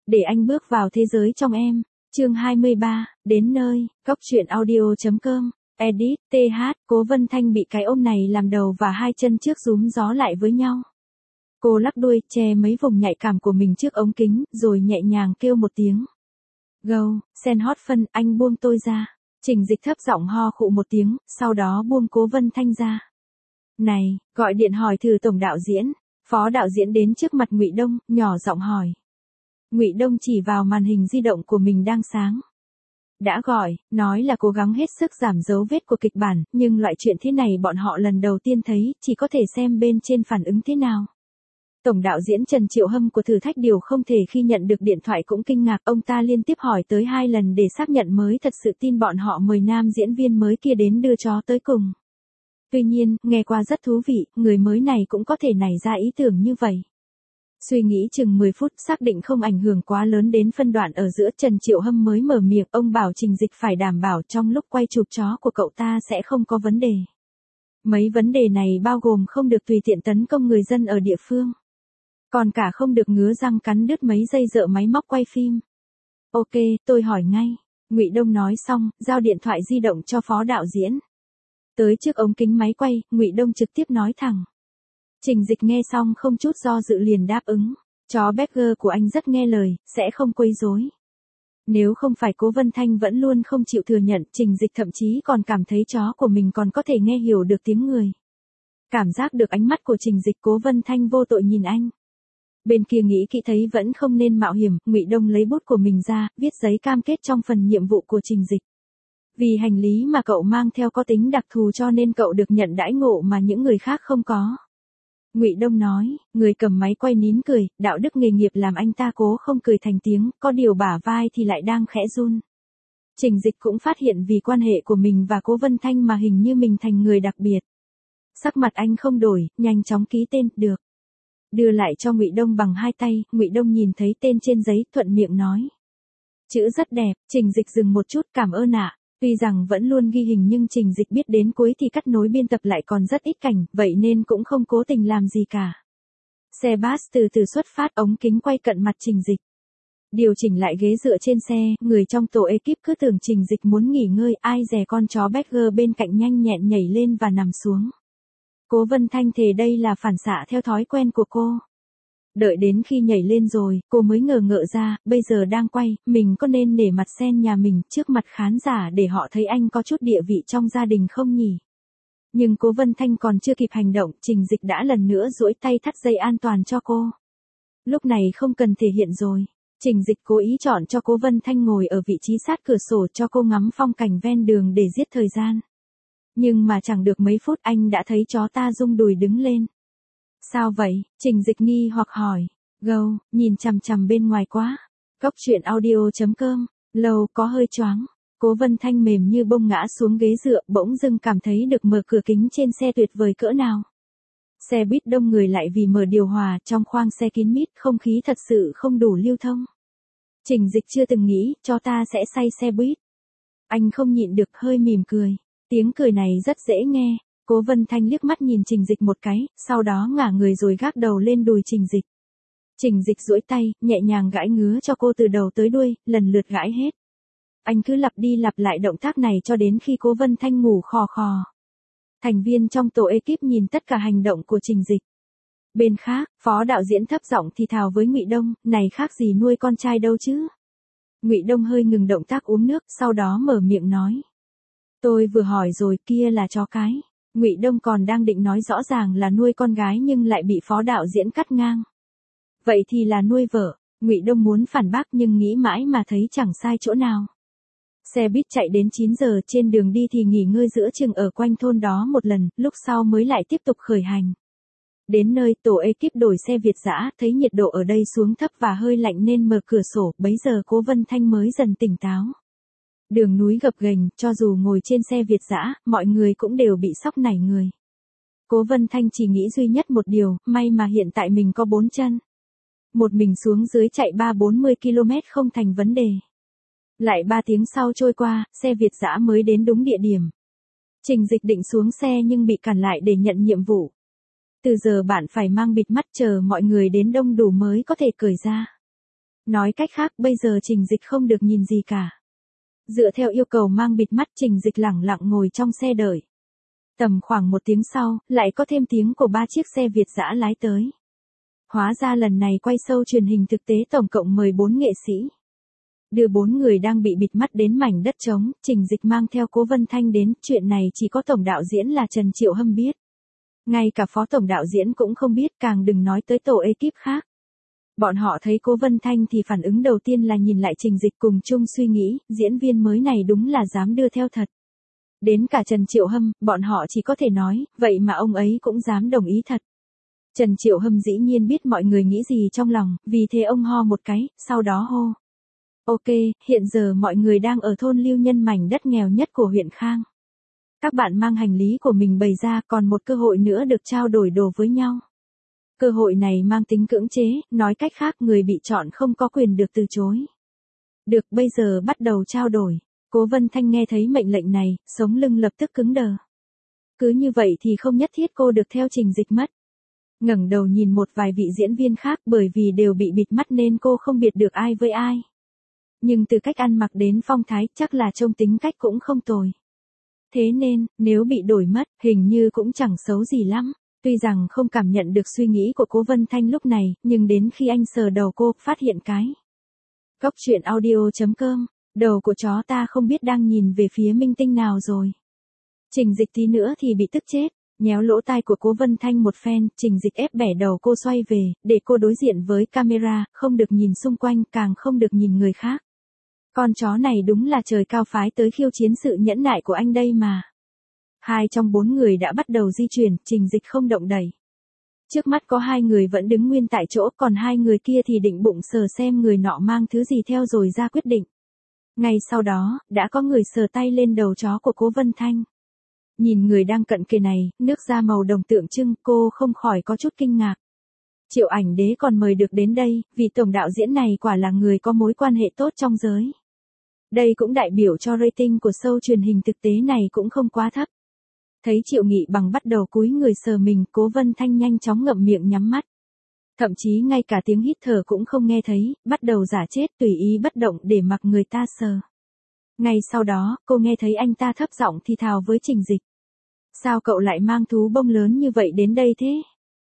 Để anh bước vào thế giới trong em. Chương 23, đến nơi, Cóc truyện audio.com. Edit, TH, Cố Vân Thanh bị cái ôm này làm đầu và hai chân trước rúm gió lại với nhau. Cô lắc đuôi, che mấy vùng nhạy cảm của mình trước ống kính, rồi nhẹ nhàng kêu một tiếng. Gâu, sen hót phân, anh buông tôi ra. Trình Dịch thấp giọng ho khụ một tiếng, sau đó buông Cố Vân Thanh ra. Này, gọi điện hỏi thử tổng đạo diễn. Phó đạo diễn đến trước mặt Ngụy Đông, nhỏ giọng hỏi. Ngụy Đông chỉ vào màn hình di động của mình đang sáng. Đã gọi, nói là cố gắng hết sức giảm dấu vết của kịch bản, nhưng loại chuyện thế này bọn họ lần đầu tiên thấy, chỉ có thể xem bên trên phản ứng thế nào. Tổng đạo diễn Trần Triệu Hâm của Thử Thách Điều không thể khi nhận được điện thoại cũng kinh ngạc, ông ta liên tiếp hỏi tới 2 lần để xác nhận mới thật sự tin bọn họ mời nam diễn viên mới kia đến đưa chó tới cùng. Tuy nhiên, nghe qua rất thú vị, người mới này cũng có thể nảy ra ý tưởng như vậy. Suy nghĩ chừng 10 phút xác định không ảnh hưởng quá lớn đến phân đoạn ở giữa, Trần Triệu Hâm mới mở miệng, ông bảo Trình Dịch phải đảm bảo trong lúc quay chụp chó của cậu ta sẽ không có vấn đề. Mấy vấn đề này bao gồm không được tùy tiện tấn công người dân ở địa phương. Còn cả không được ngứa răng cắn đứt mấy dây dợ máy móc quay phim. Ok, tôi hỏi ngay. Ngụy Đông nói xong, giao điện thoại di động cho phó đạo diễn. Tới trước ống kính máy quay, Ngụy Đông trực tiếp nói thẳng. Trình Dịch nghe xong không chút do dự liền đáp ứng. Chó Berger của anh rất nghe lời, sẽ không quấy rối. Nếu không phải Cố Vân Thanh vẫn luôn không chịu thừa nhận, Trình Dịch thậm chí còn cảm thấy chó của mình còn có thể nghe hiểu được tiếng người. Cảm giác được ánh mắt của Trình Dịch, Cố Vân Thanh vô tội nhìn anh. Bên kia nghĩ kỹ thấy vẫn không nên mạo hiểm, Ngụy Đông lấy bút của mình ra, viết giấy cam kết trong phần nhiệm vụ của Trình Dịch. Vì hành lý mà cậu mang theo có tính đặc thù cho nên cậu được nhận đãi ngộ mà những người khác không có. Ngụy Đông nói, người cầm máy quay nín cười, đạo đức nghề nghiệp làm anh ta cố không cười thành tiếng, có điều bả vai thì lại đang khẽ run. Trình Dịch cũng phát hiện vì quan hệ của mình và Cố Vân Thanh mà hình như mình thành người đặc biệt. Sắc mặt anh không đổi, nhanh chóng ký tên, được. Đưa lại cho Ngụy Đông bằng 2 tay, Ngụy Đông nhìn thấy tên trên giấy, thuận miệng nói. Chữ rất đẹp, Trình Dịch dừng một chút, cảm ơn ạ. Tuy rằng vẫn luôn ghi hình nhưng Trình Dịch biết đến cuối thì cắt nối biên tập lại còn rất ít cảnh, vậy nên cũng không cố tình làm gì cả. Xe bus từ từ xuất phát, ống kính quay cận mặt Trình Dịch. Điều chỉnh lại ghế dựa trên xe, người trong tổ ekip cứ tưởng Trình Dịch muốn nghỉ ngơi, ai dè con chó Berger bên cạnh nhanh nhẹn nhảy lên và nằm xuống. Cố Vân Thanh thề đây là phản xạ theo thói quen của cô. Đợi đến khi nhảy lên rồi, cô mới ngờ ngợ ra, bây giờ đang quay, mình có nên nể mặt sen nhà mình trước mặt khán giả để họ thấy anh có chút địa vị trong gia đình không nhỉ? Nhưng Cố Vân Thanh còn chưa kịp hành động, Trình Dịch đã lần nữa duỗi tay thắt dây an toàn cho cô. Lúc này không cần thể hiện rồi. Trình Dịch cố ý chọn cho Cố Vân Thanh ngồi ở vị trí sát cửa sổ cho cô ngắm phong cảnh ven đường để giết thời gian. Nhưng mà chẳng được mấy phút anh đã thấy chó ta rung đùi đứng lên. Sao vậy? Trình Dịch nghi hoặc hỏi. Gâu, nhìn chằm chằm bên ngoài quá. Cóc truyện audio.com. Lâu có hơi choáng. Cố Vân Thanh mềm như bông ngã xuống ghế dựa, bỗng dưng cảm thấy được mở cửa kính trên xe tuyệt vời cỡ nào. Xe buýt đông người lại vì mở điều hòa, trong khoang xe kín mít, không khí thật sự không đủ lưu thông. Trình Dịch chưa từng nghĩ, cho ta sẽ say xe buýt. Anh không nhịn được hơi mỉm cười. Tiếng cười này rất dễ nghe. Cố Vân Thanh liếc mắt nhìn Trình Dịch một cái, sau đó ngả người rồi gác đầu lên đùi Trình Dịch. Trình Dịch duỗi tay, nhẹ nhàng gãi ngứa cho cô từ đầu tới đuôi, lần lượt gãi hết. Anh cứ lặp đi lặp lại động tác này cho đến khi Cố Vân Thanh ngủ khò khò. Thành viên trong tổ ekip nhìn tất cả hành động của Trình Dịch. Bên khác, phó đạo diễn thấp giọng thì thào với Ngụy Đông, này khác gì nuôi con trai đâu chứ. Ngụy Đông hơi ngừng động tác uống nước, sau đó mở miệng nói. Tôi vừa hỏi rồi, kia là chó cái. Ngụy Đông còn đang định nói rõ ràng là nuôi con gái nhưng lại bị phó đạo diễn cắt ngang. Vậy thì là nuôi vợ. Ngụy Đông muốn phản bác nhưng nghĩ mãi mà thấy chẳng sai chỗ nào. Xe buýt chạy đến 9 giờ, trên đường đi thì nghỉ ngơi giữa chừng ở quanh thôn đó một lần, lúc sau mới lại tiếp tục khởi hành. Đến nơi, tổ ekip đổi xe Việt dã, thấy nhiệt độ ở đây xuống thấp và hơi lạnh nên mở cửa sổ, bấy giờ Cố Vân Thanh mới dần tỉnh táo. Đường núi gập ghềnh, cho dù ngồi trên xe Việt dã, mọi người cũng đều bị sốc nảy người. Cố Vân Thanh chỉ nghĩ duy nhất một điều, may mà hiện tại mình có 4 chân. Một mình xuống dưới chạy 3-40 km không thành vấn đề. Lại 3 tiếng sau trôi qua, xe Việt dã mới đến đúng địa điểm. Trình Dịch định xuống xe nhưng bị cản lại để nhận nhiệm vụ. Từ giờ bạn phải mang bịt mắt chờ mọi người đến đông đủ mới có thể cởi ra. Nói cách khác bây giờ Trình Dịch không được nhìn gì cả. Dựa theo yêu cầu mang bịt mắt, Trình Dịch lẳng lặng ngồi trong xe đợi. Tầm khoảng 1 tiếng sau, lại có thêm tiếng của 3 chiếc xe Việt dã lái tới. Hóa ra lần này quay show truyền hình thực tế tổng cộng mời 4 nghệ sĩ. Đưa 4 người đang bị bịt mắt đến mảnh đất trống, Trình Dịch mang theo Cố Vân Thanh đến, chuyện này chỉ có tổng đạo diễn là Trần Triệu Hâm biết. Ngay cả phó tổng đạo diễn cũng không biết, càng đừng nói tới tổ ekip khác. Bọn họ thấy Cố Vân Thanh thì phản ứng đầu tiên là nhìn lại Trình Dịch cùng chung suy nghĩ, diễn viên mới này đúng là dám đưa theo thật. Đến cả Trần Triệu Hâm, bọn họ chỉ có thể nói, vậy mà ông ấy cũng dám đồng ý thật. Trần Triệu Hâm dĩ nhiên biết mọi người nghĩ gì trong lòng, vì thế ông ho một cái, sau đó hô. Ok, hiện giờ mọi người đang ở thôn Lưu Nhân, mảnh đất nghèo nhất của huyện Khang. Các bạn mang hành lý của mình bày ra, còn một cơ hội nữa được trao đổi đồ với nhau. Cơ hội này mang tính cưỡng chế, nói cách khác người bị chọn không có quyền được từ chối. Được, bây giờ bắt đầu trao đổi. Cố Vân Thanh nghe thấy mệnh lệnh này, sống lưng lập tức cứng đờ. Cứ như vậy thì không nhất thiết cô được theo Trình Dịch mất. Ngẩng đầu nhìn một vài vị diễn viên khác, bởi vì đều bị bịt mắt nên cô không biệt được ai với ai. Nhưng từ cách ăn mặc đến phong thái, chắc là trông tính cách cũng không tồi. Thế nên, nếu bị đổi mất, hình như cũng chẳng xấu gì lắm. Tuy rằng không cảm nhận được suy nghĩ của Cố Vân Thanh lúc này, nhưng đến khi anh sờ đầu cô, phát hiện cái. Góc truyện audio.com, đầu của chó ta không biết đang nhìn về phía minh tinh nào rồi. Trình Dịch tí nữa thì bị tức chết, nhéo lỗ tai của Cố Vân Thanh một phen, Trình Dịch ép bẻ đầu cô xoay về, để cô đối diện với camera, không được nhìn xung quanh, càng không được nhìn người khác. Con chó này đúng là trời cao phái tới khiêu chiến sự nhẫn nại của anh đây mà. 2 trong 4 người đã bắt đầu di chuyển, Trình Dịch không động đậy. Trước mắt có 2 người vẫn đứng nguyên tại chỗ, còn 2 người kia thì định bụng sờ xem người nọ mang thứ gì theo rồi ra quyết định. Ngay sau đó, đã có người sờ tay lên đầu chó của Cố Vân Thanh. Nhìn người đang cận kề này, nước da màu đồng tượng trưng, cô không khỏi có chút kinh ngạc. Triệu Ảnh Đế còn mời được đến đây, vì tổng đạo diễn này quả là người có mối quan hệ tốt trong giới. Đây cũng đại biểu cho rating của show truyền hình thực tế này cũng không quá thấp. Thấy Triệu Nghị Bằng bắt đầu cúi người sờ mình, Cố Vân Thanh nhanh chóng ngậm miệng nhắm mắt. Thậm chí ngay cả tiếng hít thở cũng không nghe thấy, bắt đầu giả chết tùy ý bất động để mặc người ta sờ. Ngay sau đó, cô nghe thấy anh ta thấp giọng thì thào với Trình Dịch. Sao cậu lại mang thú bông lớn như vậy đến đây thế?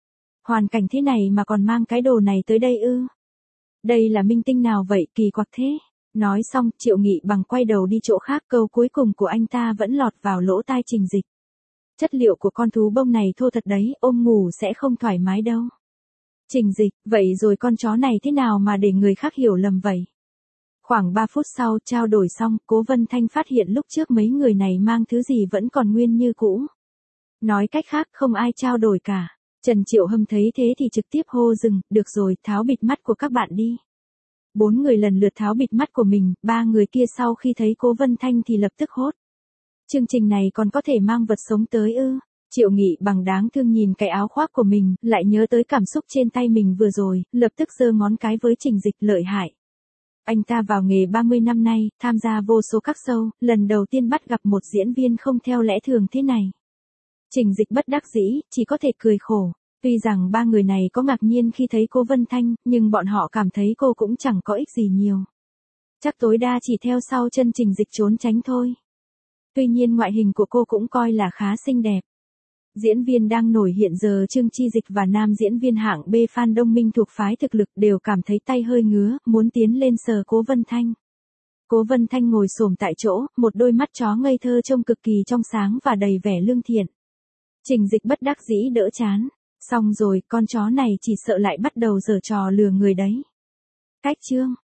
Hoàn cảnh thế này mà còn mang cái đồ này tới đây ư? Đây là minh tinh nào vậy, kỳ quặc thế? Nói xong, Triệu Nghị Bằng quay đầu đi chỗ khác, câu cuối cùng của anh ta vẫn lọt vào lỗ tai Trình Dịch. Chất liệu của con thú bông này thô thật đấy, ôm ngủ sẽ không thoải mái đâu. Trình Dịch, vậy rồi con chó này thế nào mà để người khác hiểu lầm vậy? Khoảng 3 phút sau trao đổi xong, Cố Vân Thanh phát hiện lúc trước mấy người này mang thứ gì vẫn còn nguyên như cũ. Nói cách khác không ai trao đổi cả. Trần Triệu Hâm thấy thế thì trực tiếp hô dừng, được rồi, tháo bịt mắt của các bạn đi. 4 người lần lượt tháo bịt mắt của mình, 3 người kia sau khi thấy Cố Vân Thanh thì lập tức hốt. Chương trình này còn có thể mang vật sống tới ư? Triệu Nghị Bằng đáng thương nhìn cái áo khoác của mình, lại nhớ tới cảm xúc trên tay mình vừa rồi, lập tức giơ ngón cái với Trình Dịch, lợi hại. Anh ta vào nghề 30 năm nay, tham gia vô số các show, lần đầu tiên bắt gặp một diễn viên không theo lẽ thường thế này. Trình Dịch bất đắc dĩ, chỉ có thể cười khổ. Tuy rằng 3 người này có ngạc nhiên khi thấy Cố Vân Thanh, nhưng bọn họ cảm thấy cô cũng chẳng có ích gì nhiều. Chắc tối đa chỉ theo sau chân Trình Dịch trốn tránh thôi. Tuy nhiên ngoại hình của cô cũng coi là khá xinh đẹp. Diễn viên đang nổi hiện giờ Trương Chi Dịch và nam diễn viên hạng B Phan Đông Minh thuộc phái thực lực đều cảm thấy tay hơi ngứa, muốn tiến lên sờ Cố Vân Thanh. Cố Vân Thanh ngồi xổm tại chỗ, một đôi mắt chó ngây thơ trông cực kỳ trong sáng và đầy vẻ lương thiện. Trình Dịch bất đắc dĩ đỡ chán. Xong rồi, con chó này chỉ sợ lại bắt đầu giở trò lừa người đấy. Cách chương